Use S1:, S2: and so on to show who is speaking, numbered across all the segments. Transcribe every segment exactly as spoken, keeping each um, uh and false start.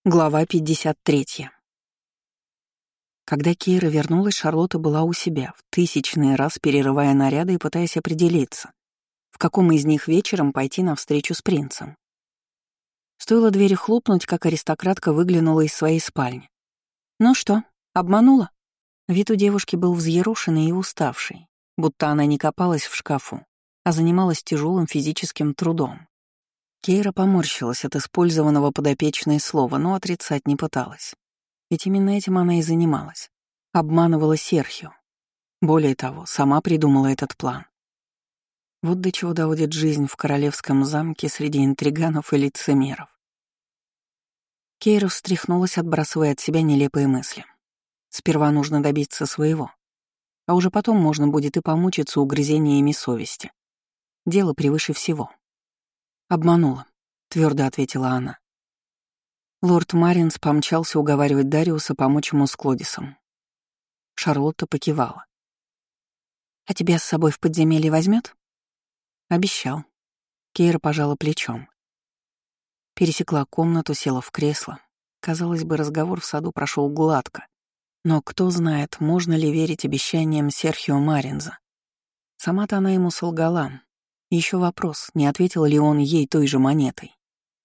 S1: Глава пятьдесят третья. Когда Кейра вернулась, Шарлотта была у себя, в тысячный раз перерывая наряды и пытаясь определиться, в каком из них вечером пойти на встречу с принцем. Стоило двери хлопнуть, как аристократка выглянула из своей спальни. «Ну что, обманула?» Вид у девушки был взъерошенный и уставший, будто она не копалась в шкафу, а занималась тяжелым физическим трудом. Кейра поморщилась от использованного подопечной слова, но отрицать не пыталась. Ведь именно этим она и занималась. Обманывала Серхио. Более того, сама придумала этот план. Вот до чего доводит жизнь в королевском замке среди интриганов и лицемеров. Кейра встряхнулась, отбрасывая от себя нелепые мысли. Сперва нужно добиться своего, а уже потом можно будет и помучиться угрызениями совести. Дело превыше всего. «Обманула», — твердо ответила она. Лорд Маринс помчался уговаривать Дариуса помочь ему с Клодисом. Шарлотта покивала. «А тебя с собой в подземелье возьмет? «Обещал». Кейра пожала плечом. Пересекла комнату, села в кресло. Казалось бы, разговор в саду прошел гладко. Но кто знает, можно ли верить обещаниям Серхио Маринза. Сама-то она ему солгала. Еще вопрос, не ответил ли он ей той же монетой.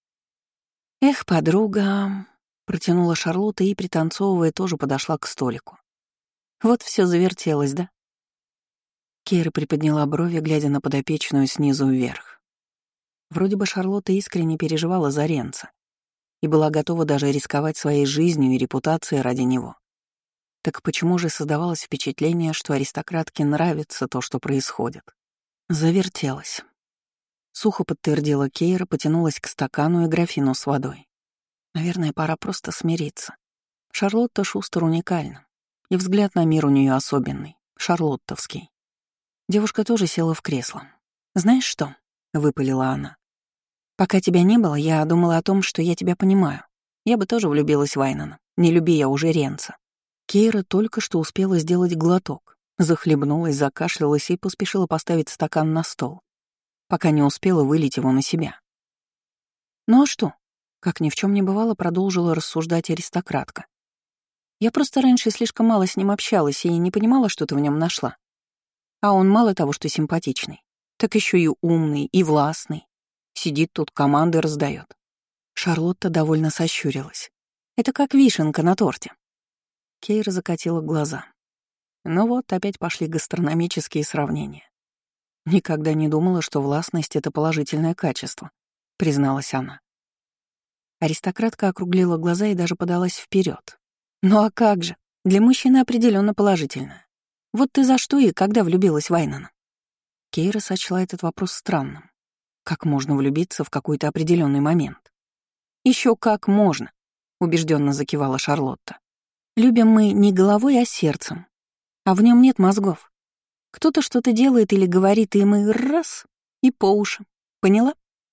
S1: «Эх, подруга», — протянула Шарлотта и, пританцовывая, тоже подошла к столику. «Вот все завертелось, да?» Кейра приподняла брови, глядя на подопечную снизу вверх. Вроде бы Шарлотта искренне переживала за Ренца и была готова даже рисковать своей жизнью и репутацией ради него. Так почему же создавалось впечатление, что аристократке нравится то, что происходит? Завертелась. Сухо подтвердила Кейра, потянулась к стакану и графину с водой. Наверное, пора просто смириться. Шарлотта Шустер уникальна, и взгляд на мир у нее особенный, шарлоттовский. Девушка тоже села в кресло. «Знаешь что?» — выпалила она. «Пока тебя не было, я думала о том, что я тебя понимаю. Я бы тоже влюбилась в Айнана, не люби я уже Ренца». Кейра только что успела сделать глоток. Захлебнулась, закашлялась и поспешила поставить стакан на стол, пока не успела вылить его на себя. «Ну а что?» — как ни в чем не бывало, продолжила рассуждать аристократка. «Я просто раньше слишком мало с ним общалась и не понимала, что ты в нем нашла. А он мало того, что симпатичный, так еще и умный, и властный. Сидит тут, команды раздает». Шарлотта довольно сощурилась. «Это как вишенка на торте». Кейра закатила глаза. Ну вот, опять пошли гастрономические сравнения. «Никогда не думала, что властность — это положительное качество», — призналась она. Аристократка округлила глаза и даже подалась вперед. «Ну а как же? Для мужчины определенно положительное. Вот ты за что и когда влюбилась в Айнана?» Кейра сочла этот вопрос странным. Как можно влюбиться в какой-то определенный момент? Еще как можно, убежденно закивала Шарлотта. Любим мы не головой, а сердцем. А в нем нет мозгов. Кто-то что-то делает или говорит, и мы раз — и по уши. Поняла?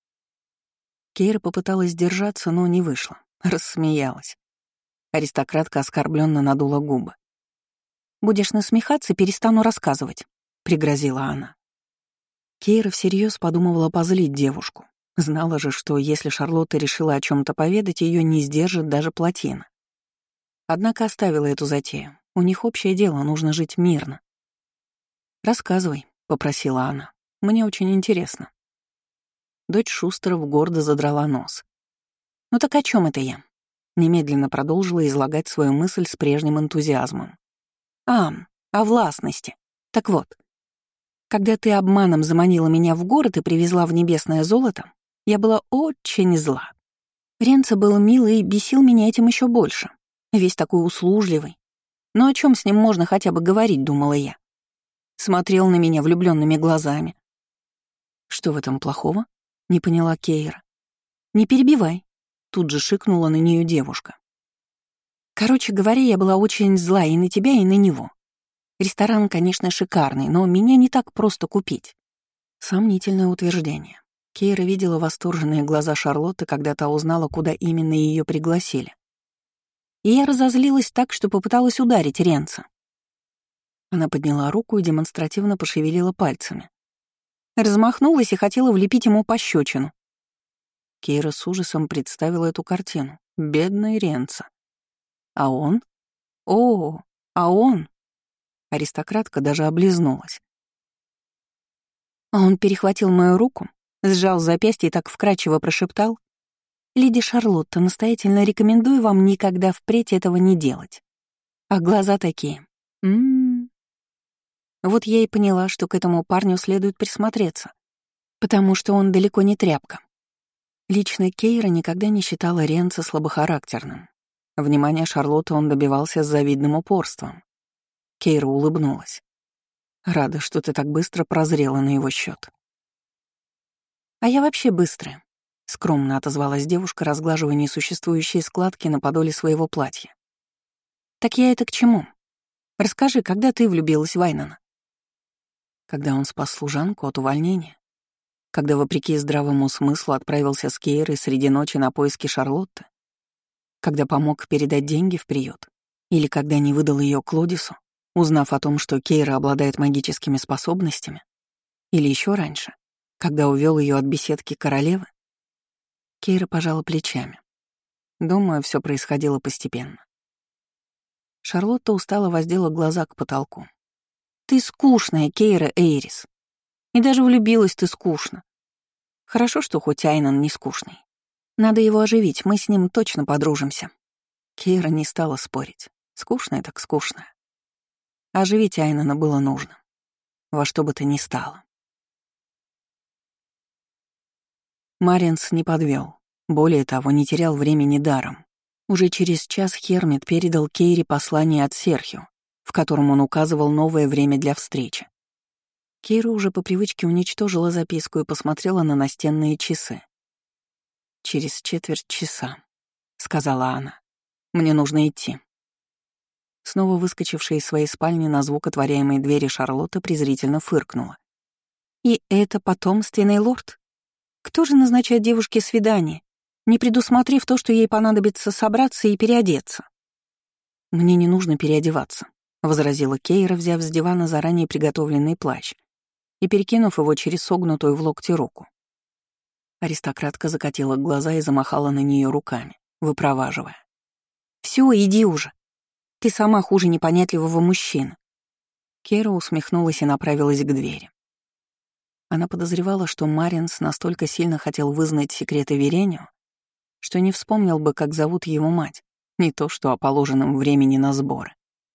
S1: Кейра попыталась сдержаться, но не вышло. Рассмеялась. Аристократка оскорбленно надула губы. «Будешь насмехаться, перестану рассказывать», — пригрозила она. Кейра всерьез подумывала позлить девушку. Знала же, что если Шарлотта решила о чем-то поведать, ее не сдержит даже плотина. Однако оставила эту затею. У них общее дело, нужно жить мирно. «Рассказывай», — попросила она. «Мне очень интересно». Дочь Шустеров гордо задрала нос. «Ну так о чем это я?» Немедленно продолжила излагать свою мысль с прежним энтузиазмом. «А, о властности. Так вот, когда ты обманом заманила меня в город и привезла в небесное золото, я была очень зла. Ренцо был милый и бесил меня этим еще больше. Весь такой услужливый. Но о чем с ним можно хотя бы говорить, думала я. Смотрел на меня влюбленными глазами. «Что в этом плохого?» — не поняла Кейра. «Не перебивай», — тут же шикнула на нее девушка. «Короче говоря, я была очень зла и на тебя, и на него. Ресторан, конечно, шикарный, но меня не так просто купить». Сомнительное утверждение. Кейра видела восторженные глаза Шарлотты, когда та узнала, куда именно ее пригласили. И я разозлилась так, что попыталась ударить Ренца. Она подняла руку и демонстративно пошевелила пальцами. Размахнулась и хотела влепить ему пощечину. Кейра с ужасом представила эту картину, Бедный Ренца. А он? О, а он? Аристократка даже облизнулась. А он перехватил мою руку, сжал запястье и так вкрадчиво прошептал: «Леди Шарлотта, настоятельно рекомендую вам никогда впредь этого не делать». А глаза такие. М-м. Вот я и поняла, что к этому парню следует присмотреться, потому что он далеко не тряпка. Лично Кейра никогда не считала Ренца слабохарактерным. Внимания Шарлотты он добивался с завидным упорством. Кейра улыбнулась. Рада, что ты так быстро прозрела на его счет. А я вообще быстрая, скромно отозвалась девушка, разглаживая несуществующие складки на подоле своего платья. Так я это к чему? Расскажи, когда ты влюбилась в Айнана? Когда он спас служанку от увольнения? Когда, вопреки здравому смыслу, отправился с Кейрой среди ночи на поиски Шарлотты? Когда помог передать деньги в приют? Или когда не выдал ее Клодису, узнав о том, что Кейра обладает магическими способностями? Или еще раньше, когда увел ее от беседки королевы? Кейра пожала плечами. Думаю, все происходило постепенно. Шарлотта устало воздела глаза к потолку. «Ты скучная, Кейра Эйрис. И даже влюбилась ты скучно. Хорошо, что хоть Айнан не скучный. Надо его оживить, мы с ним точно подружимся». Кейра не стала спорить. Скучное так скучное. Оживить Айнана было нужно. Во что бы то ни стало. Маринс не подвел. Более того, не терял времени даром. Уже через час Хермит передал Кейре послание от Серхио, в котором он указывал новое время для встречи. Кейра уже по привычке уничтожила записку и посмотрела на настенные часы. «Через четверть часа», — сказала она. «Мне нужно идти». Снова выскочившая из своей спальни на звук отворяемой двери Шарлотта презрительно фыркнула. «И это потомственный лорд? Кто же назначает девушке свидание, не предусмотрев то, что ей понадобится собраться и переодеться?» «Мне не нужно переодеваться», — возразила Кейра, взяв с дивана заранее приготовленный плащ и перекинув его через согнутую в локте руку. Аристократка закатила глаза и замахала на нее руками, выпроваживая. «Всё, иди уже. Ты сама хуже непонятливого мужчины». Кейра усмехнулась и направилась к двери. Она подозревала, что Маринс настолько сильно хотел вызнать секреты Верению, что не вспомнил бы, как зовут его мать, не то что о положенном времени на сборы.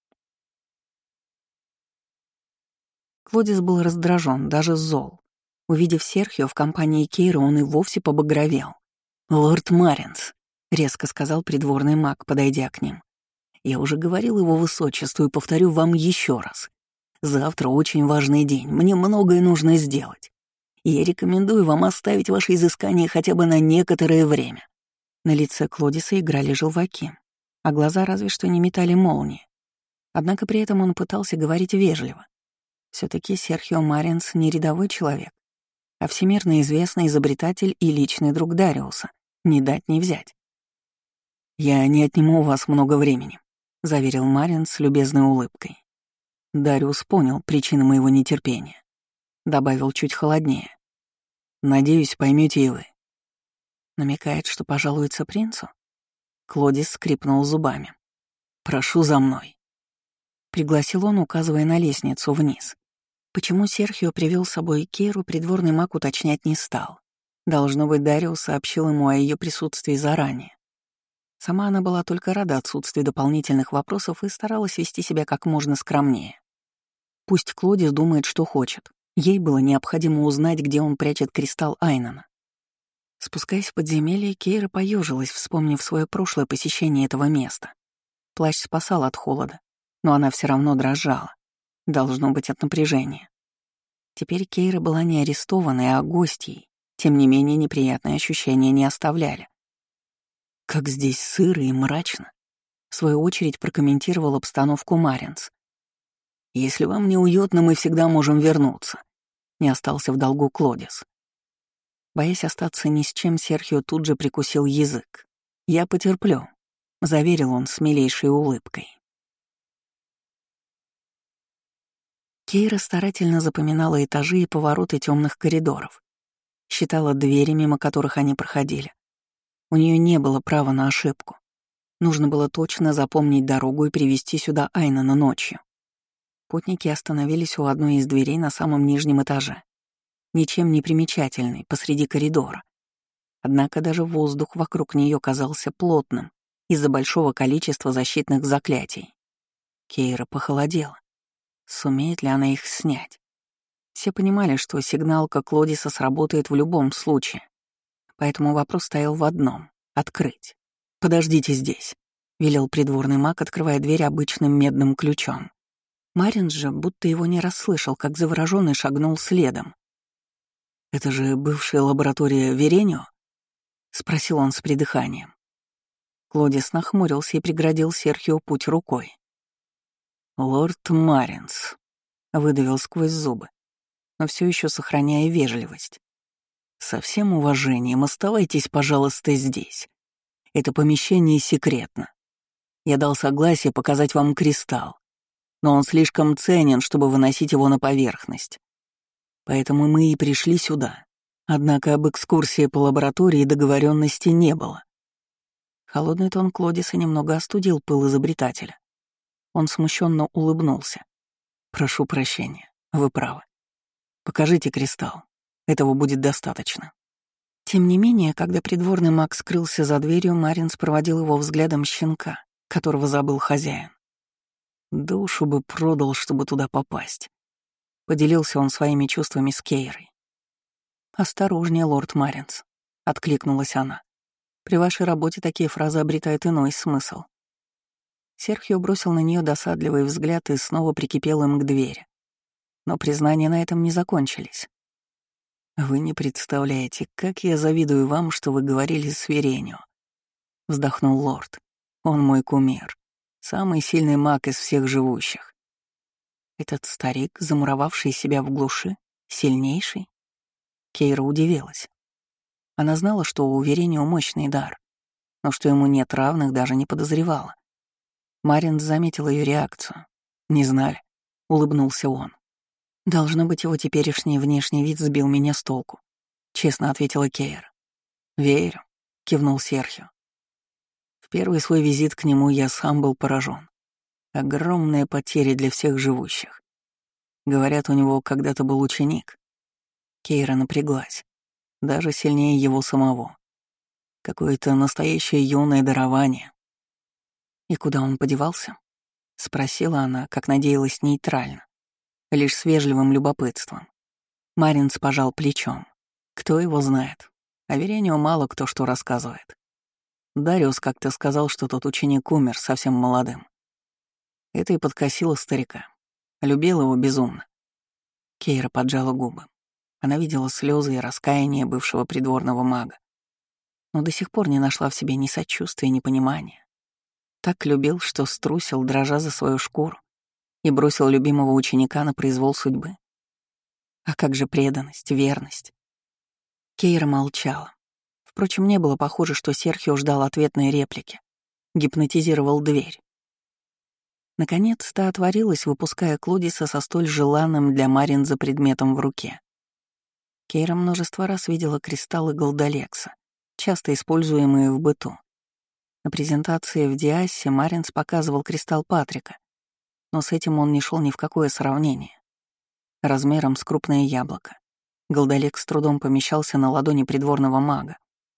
S1: Клодис был раздражен, даже зол. Увидев Серхио в компании Кейры, он и вовсе побагровел. «Лорд Маринс», — резко сказал придворный маг, подойдя к ним. «Я уже говорил его высочеству и повторю вам еще раз. Завтра очень важный день, мне многое нужно сделать. И я рекомендую вам оставить ваши изыскания хотя бы на некоторое время». На лице Клодиса играли желваки, а глаза разве что не метали молнии. Однако при этом он пытался говорить вежливо. Все-таки Серхио Маринс не рядовой человек, а всемирно известный изобретатель и личный друг Дариуса. Не дать не взять. «Я не отниму у вас много времени», — заверил Маринс с любезной улыбкой. Дариус понял причину моего нетерпения. Добавил чуть холоднее. «Надеюсь, поймете и вы». Намекает, что пожалуется принцу? Клодис скрипнул зубами. «Прошу за мной», — пригласил он, указывая на лестницу вниз. Почему Серхио привел с собой Кейру, придворный маг уточнять не стал. Должно быть, Дариус сообщил ему о ее присутствии заранее. Сама она была только рада отсутствию дополнительных вопросов и старалась вести себя как можно скромнее. Пусть Клодис думает, что хочет. Ей было необходимо узнать, где он прячет кристалл Айнана. Спускаясь в подземелье, Кейра поежилась, вспомнив свое прошлое посещение этого места. Плащ спасал от холода, но она все равно дрожала. Должно быть от напряжения. Теперь Кейра была не арестованной, а гостьей. Тем не менее, неприятные ощущения не оставляли. «Как здесь сыро и мрачно», — в свою очередь прокомментировал обстановку Маринс. «Если вам неуютно, мы всегда можем вернуться», — не остался в долгу Клодис. Боясь остаться ни с чем, Серхио тут же прикусил язык. «Я потерплю», — заверил он с милейшей улыбкой. Кейра старательно запоминала этажи и повороты темных коридоров, считала двери, мимо которых они проходили. У нее не было права на ошибку. Нужно было точно запомнить дорогу и привести сюда Айнана ночью. Путники остановились у одной из дверей на самом нижнем этаже, ничем не примечательной, посреди коридора. Однако даже воздух вокруг нее казался плотным из-за большого количества защитных заклятий. Кейра похолодела. Сумеет ли она их снять? Все понимали, что сигналка Клодиса сработает в любом случае. Поэтому вопрос стоял в одном — открыть. «Подождите здесь», — велел придворный маг, открывая дверь обычным медным ключом. Марин же будто его не расслышал, как заворожённый шагнул следом. «Это же бывшая лаборатория Веренио?» — спросил он с придыханием. Клодис нахмурился и преградил Серхио путь рукой. «Лорд Маринс», — выдавил сквозь зубы, но все еще сохраняя вежливость. «Со всем уважением оставайтесь, пожалуйста, здесь. Это помещение секретно. Я дал согласие показать вам кристалл, но он слишком ценен, чтобы выносить его на поверхность. Поэтому мы и пришли сюда. Однако об экскурсии по лаборатории договоренности не было». Холодный тон Клодиса немного остудил пыл изобретателя. Он смущенно улыбнулся. «Прошу прощения, вы правы. Покажите кристалл. Этого будет достаточно». Тем не менее, когда придворный маг скрылся за дверью, Маринс проводил его взглядом щенка, которого забыл хозяин. Душу бы продал, чтобы туда попасть. Поделился он своими чувствами с Кейрой. «Осторожнее, лорд Маринс», — откликнулась она. «При вашей работе такие фразы обретают иной смысл». Серхио бросил на нее досадливый взгляд и снова прикипел им к двери. Но признания на этом не закончились. «Вы не представляете, как я завидую вам, что вы говорили с Веренио», — вздохнул лорд. «Он мой кумир, самый сильный маг из всех живущих». Этот старик, замуровавший себя в глуши, сильнейший? Кейра удивилась. Она знала, что у Веренио мощный дар, но что ему нет равных, даже не подозревала. Марин заметил ее реакцию. «Не знали», — улыбнулся он. «Должно быть, его теперешний внешний вид сбил меня с толку», — честно ответила Кейра. «Верю», — кивнул Серхио. В первый свой визит к нему я сам был поражен. Огромные потери для всех живущих. Говорят, у него когда-то был ученик. Кейра напряглась. Даже сильнее его самого. Какое-то настоящее юное дарование. «И куда он подевался?» — спросила она, как надеялась, нейтрально, лишь с вежливым любопытством. Маринс пожал плечом. Кто его знает? О Веренио мало кто что рассказывает. Дариус как-то сказал, что тот ученик умер совсем молодым. Это и подкосило старика. Любил его безумно. Кейра поджала губы. Она видела слезы и раскаяние бывшего придворного мага, но до сих пор не нашла в себе ни сочувствия, ни понимания. Так любил, что струсил, дрожа за свою шкуру, и бросил любимого ученика на произвол судьбы. А как же преданность, верность? Кейра молчала. Впрочем, не было похоже, что Серхио ждал ответной реплики. Гипнотизировал дверь. Наконец-то отворилась, выпуская Клодиса со столь желанным для Маринза предметом в руке. Кейра множество раз видела кристаллы Голдалекса, часто используемые в быту. На презентации в Диасе Маринс показывал кристалл Патрика, но с этим он не шел ни в какое сравнение. Размером с крупное яблоко, Голдалекс с трудом помещался на ладони придворного мага.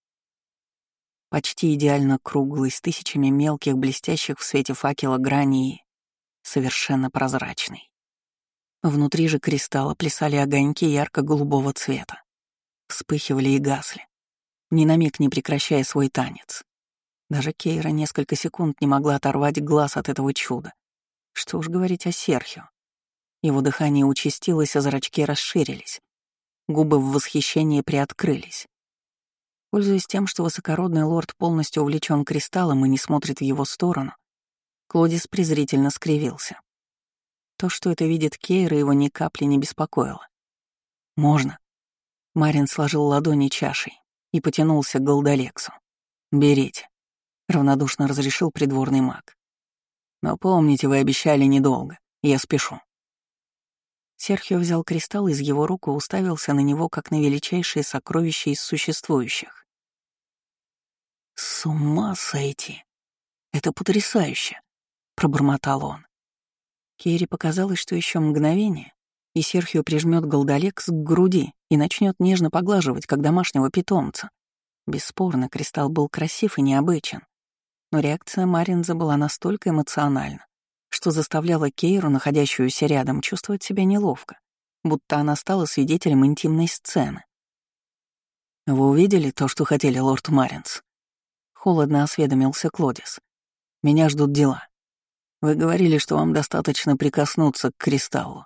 S1: Почти идеально круглый, с тысячами мелких, блестящих в свете факела граней, и совершенно прозрачный. Внутри же кристалла плясали огоньки ярко-голубого цвета. Вспыхивали и гасли, ни на миг не прекращая свой танец. Даже Кейра несколько секунд не могла оторвать глаз от этого чуда. Что уж говорить о Серхио. Его дыхание участилось, а зрачки расширились. Губы в восхищении приоткрылись. Пользуясь тем, что высокородный лорд полностью увлечен кристаллом и не смотрит в его сторону, Клодис презрительно скривился. То, что это видит Кейра, его ни капли не беспокоило. «Можно». Марин сложил ладони чашей и потянулся к Голдалексу. «Берите», — равнодушно разрешил придворный маг. «Но помните, вы обещали недолго. Я спешу». Серхио взял кристалл из его рук и уставился на него, как на величайшее сокровище из существующих. «С ума сойти! Это потрясающе!» — пробормотал он. Кейри показалось, что еще мгновение, и Серхио прижмет голдолекс к груди и начнет нежно поглаживать, как домашнего питомца. Бесспорно, кристалл был красив и необычен, но реакция Маринза была настолько эмоциональна, что заставляла Кейру, находящуюся рядом, чувствовать себя неловко, будто она стала свидетелем интимной сцены. «Вы увидели то, что хотели, лорд Маринс?» — холодно осведомился Клодис. «Меня ждут дела. Вы говорили, что вам достаточно прикоснуться к кристаллу».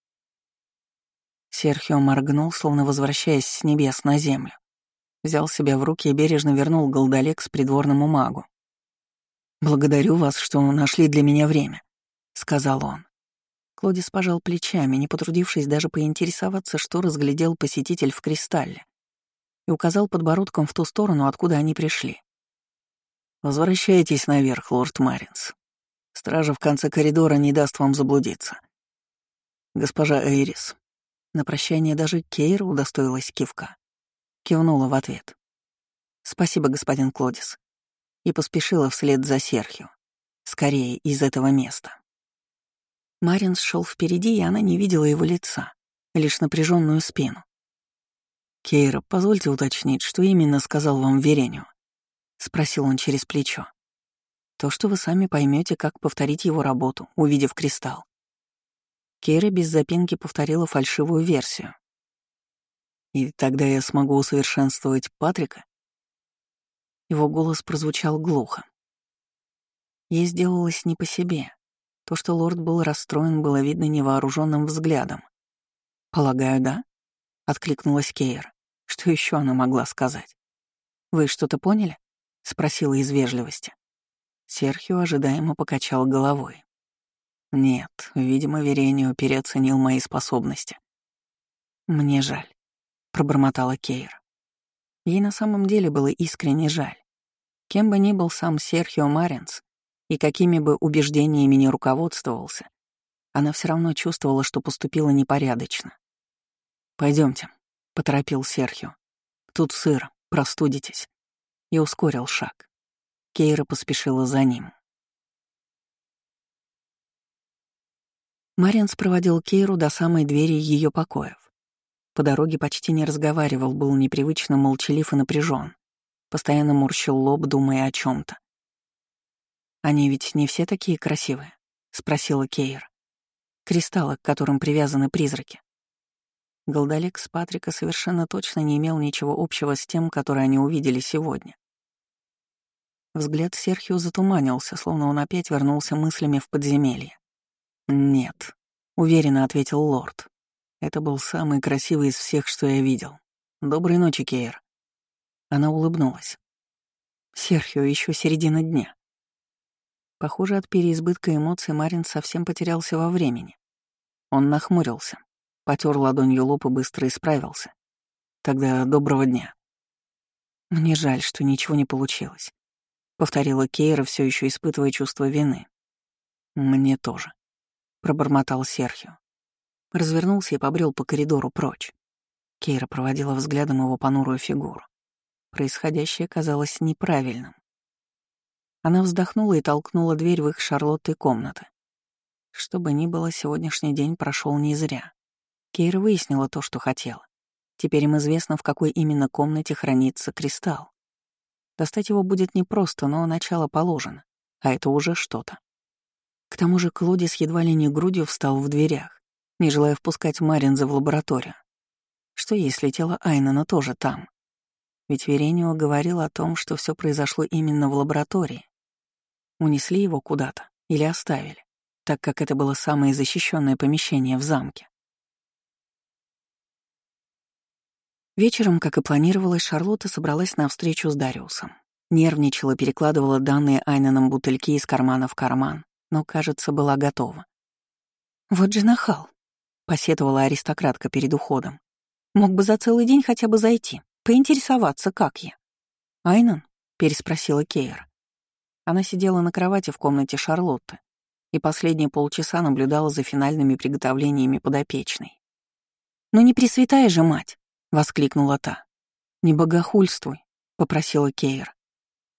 S1: Серхио моргнул, словно возвращаясь с небес на землю. Взял себя в руки и бережно вернул голдолекс придворному магу. «Благодарю вас, что нашли для меня время», — сказал он. Клодис пожал плечами, не потрудившись даже поинтересоваться, что разглядел посетитель в кристалле, и указал подбородком в ту сторону, откуда они пришли. «Возвращайтесь наверх, лорд Маринс. Стража в конце коридора не даст вам заблудиться. Госпожа Эйрис». На прощание даже Кейра удостоилась кивка. Кивнула в ответ. «Спасибо, господин Клодис», и поспешила вслед за Серхио. Скорее из этого места. Маринс шел впереди, и она не видела его лица, лишь напряженную спину. «Кейра, позвольте уточнить, что именно сказал вам Веренио?» — спросил он через плечо. «То, что вы сами поймете, как повторить его работу, увидев кристалл». Кейра без запинки повторила фальшивую версию. «И тогда я смогу усовершенствовать Патрика?» Его голос прозвучал глухо. Ей сделалось не по себе. То, что лорд был расстроен, было видно невооруженным взглядом. «Полагаю, да?» — откликнулась Кейра. Что еще она могла сказать? «Вы что-то поняли?» — спросила из вежливости. Серхио ожидаемо покачал головой. «Нет, видимо, Веренио переоценил мои способности». «Мне жаль», — пробормотала Кейра. Ей на самом деле было искренне жаль. Кем бы ни был сам Серхио Маринс и какими бы убеждениями ни руководствовался, она все равно чувствовала, что поступила непорядочно. Пойдемте, поторопил Серхио. «Тут сыро, простудитесь». И ускорил шаг. Кейра поспешила за ним. Маринс проводил Кейру до самой двери ее покоев. По дороге почти не разговаривал, был непривычно молчалив и напряжен. Постоянно морщил лоб, думая о чем то «Они ведь не все такие красивые?» — спросила Кейра. «Кристаллы, к которым привязаны призраки». Голдолекс Патрика совершенно точно не имел ничего общего с тем, который они увидели сегодня. Взгляд Серхио затуманился, словно он опять вернулся мыслями в подземелье. «Нет», — уверенно ответил лорд. «Это был самый красивый из всех, что я видел. Доброй ночи, Кейр». Она улыбнулась. «Серхио, еще середина дня». Похоже, от переизбытка эмоций Марин совсем потерялся во времени. Он нахмурился, потер ладонью лоб и быстро исправился. «Тогда доброго дня». «Мне жаль, что ничего не получилось», — повторила Кейра, все еще испытывая чувство вины. «Мне тоже», — пробормотал Серхио. Развернулся и побрел по коридору прочь. Кейра проводила взглядом его понурую фигуру. Происходящее казалось неправильным. Она вздохнула и толкнула дверь в их Шарлоттой комнаты. Что бы ни было, сегодняшний день прошел не зря. Кейра выяснила то, что хотела. Теперь им известно, в какой именно комнате хранится кристалл. Достать его будет непросто, но начало положено, а это уже что-то. К тому же Клодис едва ли не грудью встал в дверях, не желая впускать Маринза в лабораторию. Что если тело Айнена тоже там? Ведь Веренио говорил о том, что все произошло именно в лаборатории. Унесли его куда-то или оставили, так как это было самое защищенное помещение в замке. Вечером, как и планировалось, Шарлотта собралась на встречу с Дариусом. Нервничала, перекладывала данные Айненом бутыльки из кармана в карман, но, кажется, была готова. «Вот же нахал», — посетовала аристократка перед уходом. «Мог бы за целый день хотя бы зайти, поинтересоваться, как я». «Айнен?» — переспросила Кейра. Она сидела на кровати в комнате Шарлотты и последние полчаса наблюдала за финальными приготовлениями подопечной. «Ну не пресвятая же мать!» — воскликнула та. «Не богохульствуй», — попросила Кейра.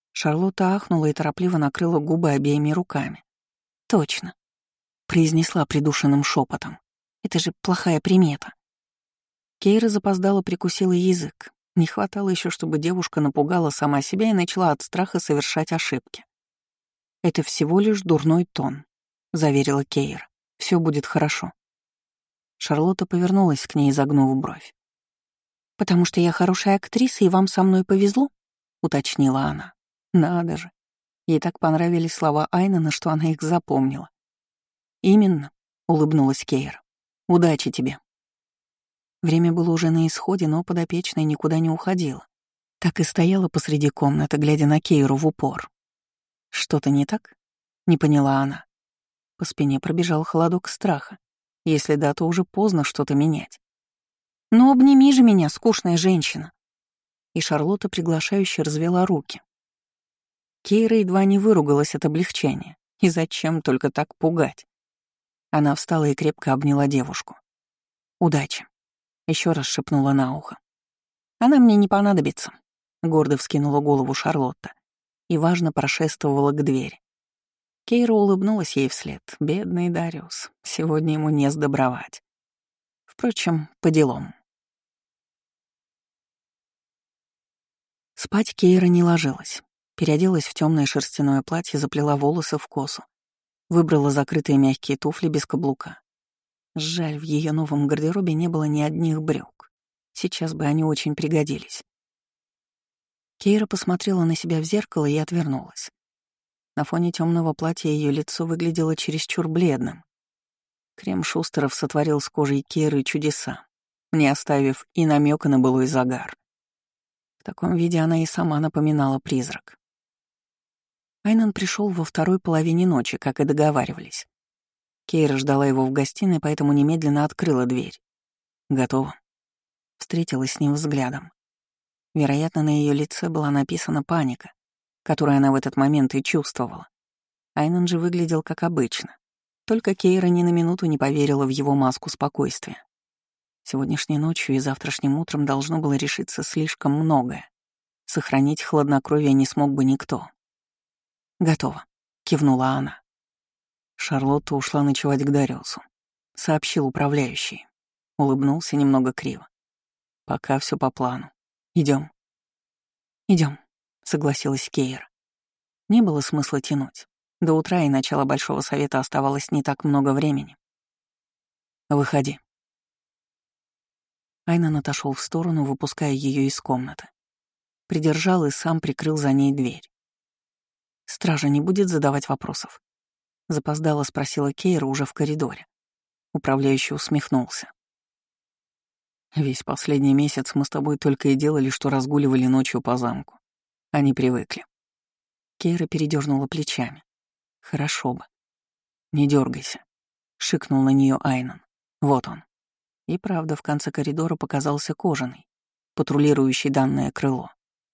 S1: Шарлотта ахнула и торопливо накрыла губы обеими руками. «Точно», — произнесла придушенным шепотом. «Это же плохая примета». Кейра запоздала, прикусила язык. Не хватало еще, чтобы девушка напугала сама себя и начала от страха совершать ошибки. «Это всего лишь дурной тон», — заверила Кейра. «Все будет хорошо». Шарлотта повернулась к ней, загнув бровь. «Потому что я хорошая актриса, и вам со мной повезло?» — уточнила она. Надо же. Ей так понравились слова Айнана, что она их запомнила. «Именно», — улыбнулась Кейра. «Удачи тебе». Время было уже на исходе, но подопечная никуда не уходила. Так и стояла посреди комнаты, глядя на Кейру в упор. «Что-то не так?» — не поняла она. По спине пробежал холодок страха. Если да, то уже поздно что-то менять. «Ну обними же меня, скучная женщина!» И Шарлотта приглашающе развела руки. Кейра едва не выругалась от облегчения. И зачем только так пугать? Она встала и крепко обняла девушку. «Удачи!» — еще раз шепнула на ухо. «Она мне не понадобится», — гордо вскинула голову Шарлотта и важно прошествовала к двери. Кейра улыбнулась ей вслед. Бедный Дариус, сегодня ему не сдобровать. Впрочем, по делам. Спать Кейра не ложилась. Переоделась в темное шерстяное платье, заплела волосы в косу. Выбрала закрытые мягкие туфли без каблука. Жаль, в ее новом гардеробе не было ни одних брюк. Сейчас бы они очень пригодились. Кейра посмотрела на себя в зеркало и отвернулась. На фоне темного платья ее лицо выглядело чересчур бледным. Крем Шустеров сотворил с кожей Кейры чудеса, не оставив и намека на былой загар. В таком виде она и сама напоминала призрак. Айнан пришел во второй половине ночи, как и договаривались. Кейра ждала его в гостиной, поэтому немедленно открыла дверь. «Готово». Встретилась с ним взглядом. Вероятно, на ее лице была написана паника, которую она в этот момент и чувствовала. Айнан же выглядел как обычно. Только Кейра ни на минуту не поверила в его маску спокойствия. Сегодняшней ночью и завтрашним утром должно было решиться слишком многое. Сохранить хладнокровие не смог бы никто. «Готово», — кивнула она. Шарлотта ушла ночевать к Дариусу. Сообщил управляющий. Улыбнулся немного криво. «Пока все по плану. Идем. Идем, согласилась Кейра. Не было смысла тянуть. До утра и начала Большого Совета оставалось не так много времени. «Выходи». Айнан отошел в сторону, выпуская ее из комнаты. Придержал и сам прикрыл за ней дверь. «Стража не будет задавать вопросов?» Запоздало спросила Кейра уже в коридоре. Управляющий усмехнулся. «Весь последний месяц мы с тобой только и делали, что разгуливали ночью по замку. Они привыкли». Кейра передернула плечами. «Хорошо бы». «Не дергайся», — шикнул на нее Айнан. «Вот он». И правда, в конце коридора показался кожаный, патрулирующий данное крыло.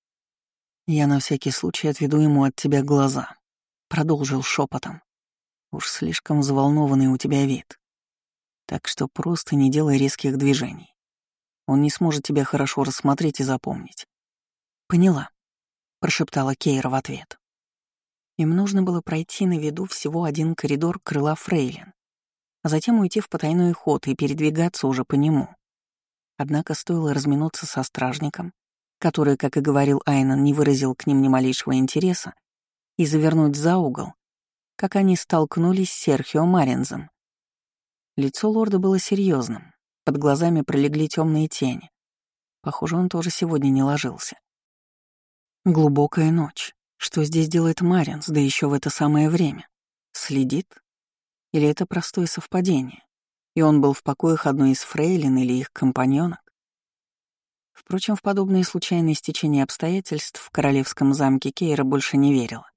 S1: «Я на всякий случай отведу ему от тебя глаза», — продолжил шепотом. «Уж слишком взволнованный у тебя вид. Так что просто не делай резких движений. Он не сможет тебя хорошо рассмотреть и запомнить». «Поняла», — прошептала Кейра в ответ. Им нужно было пройти на виду всего один коридор крыла фрейлин, а затем уйти в потайной ход и передвигаться уже по нему. Однако стоило разминуться со стражником, который, как и говорил Айнан, не выразил к ним ни малейшего интереса, и завернуть за угол, как они столкнулись с Серхио Маринзом. Лицо лорда было серьезным, под глазами пролегли темные тени. Похоже, он тоже сегодня не ложился. Глубокая ночь. Что здесь делает Маринз, да еще в это самое время? Следит? Или это простое совпадение? И он был в покоях одной из фрейлин или их компаньонок? Впрочем, в подобные случайные стечения обстоятельств в королевском замке Кейра больше не верила.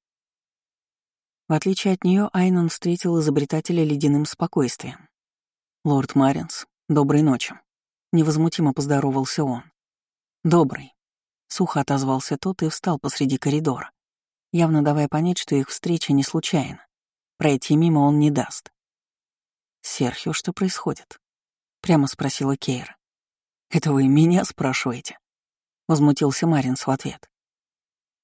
S1: В отличие от нее, Айнан встретил изобретателя ледяным спокойствием. «Лорд Маринз, доброй ночи», — невозмутимо поздоровался он. «Добрый», — сухо отозвался тот и встал посреди коридора, явно давая понять, что их встреча не случайна. Пройти мимо он не даст. «Серхио, что происходит?» — прямо спросила Кейра. «Это вы меня спрашиваете?» — возмутился Маринс в ответ.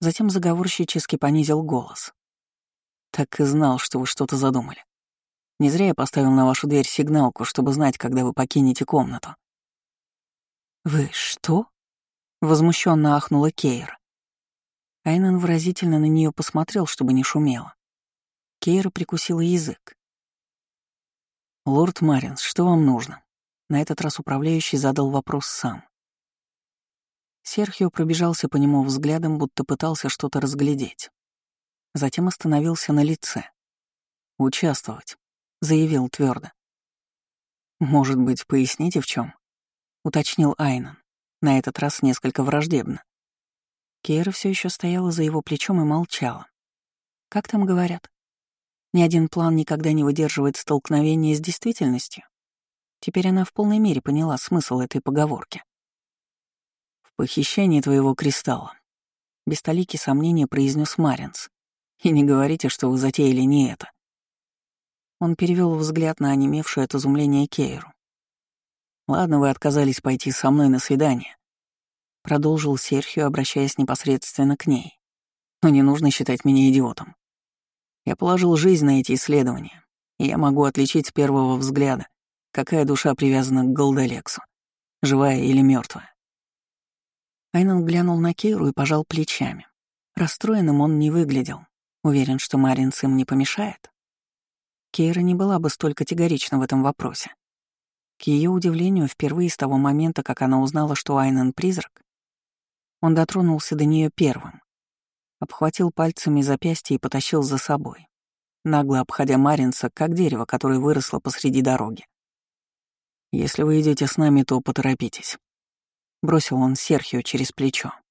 S1: Затем заговорщически понизил голос. «Так и знал, что вы что-то задумали. Не зря я поставил на вашу дверь сигналку, чтобы знать, когда вы покинете комнату». «Вы что?» — возмущенно ахнула Кейра. Айнан выразительно на нее посмотрел, чтобы не шумело. Кейра прикусила язык. «Лорд Маринс, что вам нужно?» На этот раз управляющий задал вопрос сам. Серхио пробежался по нему взглядом, будто пытался что-то разглядеть. Затем остановился на лице. «Участвовать», — заявил твердо. «Может быть, поясните, в чем? Уточнил Айнан, на этот раз несколько враждебно. Кейра все еще стояла за его плечом и молчала. Как там говорят? Ни один план никогда не выдерживает столкновения с действительностью. Теперь она в полной мере поняла смысл этой поговорки. «В похищении твоего кристалла», — без толики сомнения произнес Маринс. «И не говорите, что вы затеяли не это». Он перевел взгляд на онемевшую от изумления Кейру. «Ладно, вы отказались пойти со мной на свидание», — продолжил Серхио, обращаясь непосредственно к ней. «Но не нужно считать меня идиотом. Я положил жизнь на эти исследования, и я могу отличить с первого взгляда, какая душа привязана к Голдолексу, живая или мертвая. Айнан глянул на Кейру и пожал плечами. Расстроенным он не выглядел. Уверен, что Маринс им не помешает. Кейра не была бы столь категорична в этом вопросе. К ее удивлению, впервые с того момента, как она узнала, что Айнан — призрак, он дотронулся до нее первым, обхватил пальцами запястье и потащил за собой, нагло обходя Маринса, как дерево, которое выросло посреди дороги. «Если вы идете с нами, то поторопитесь», — бросил он Серхио через плечо.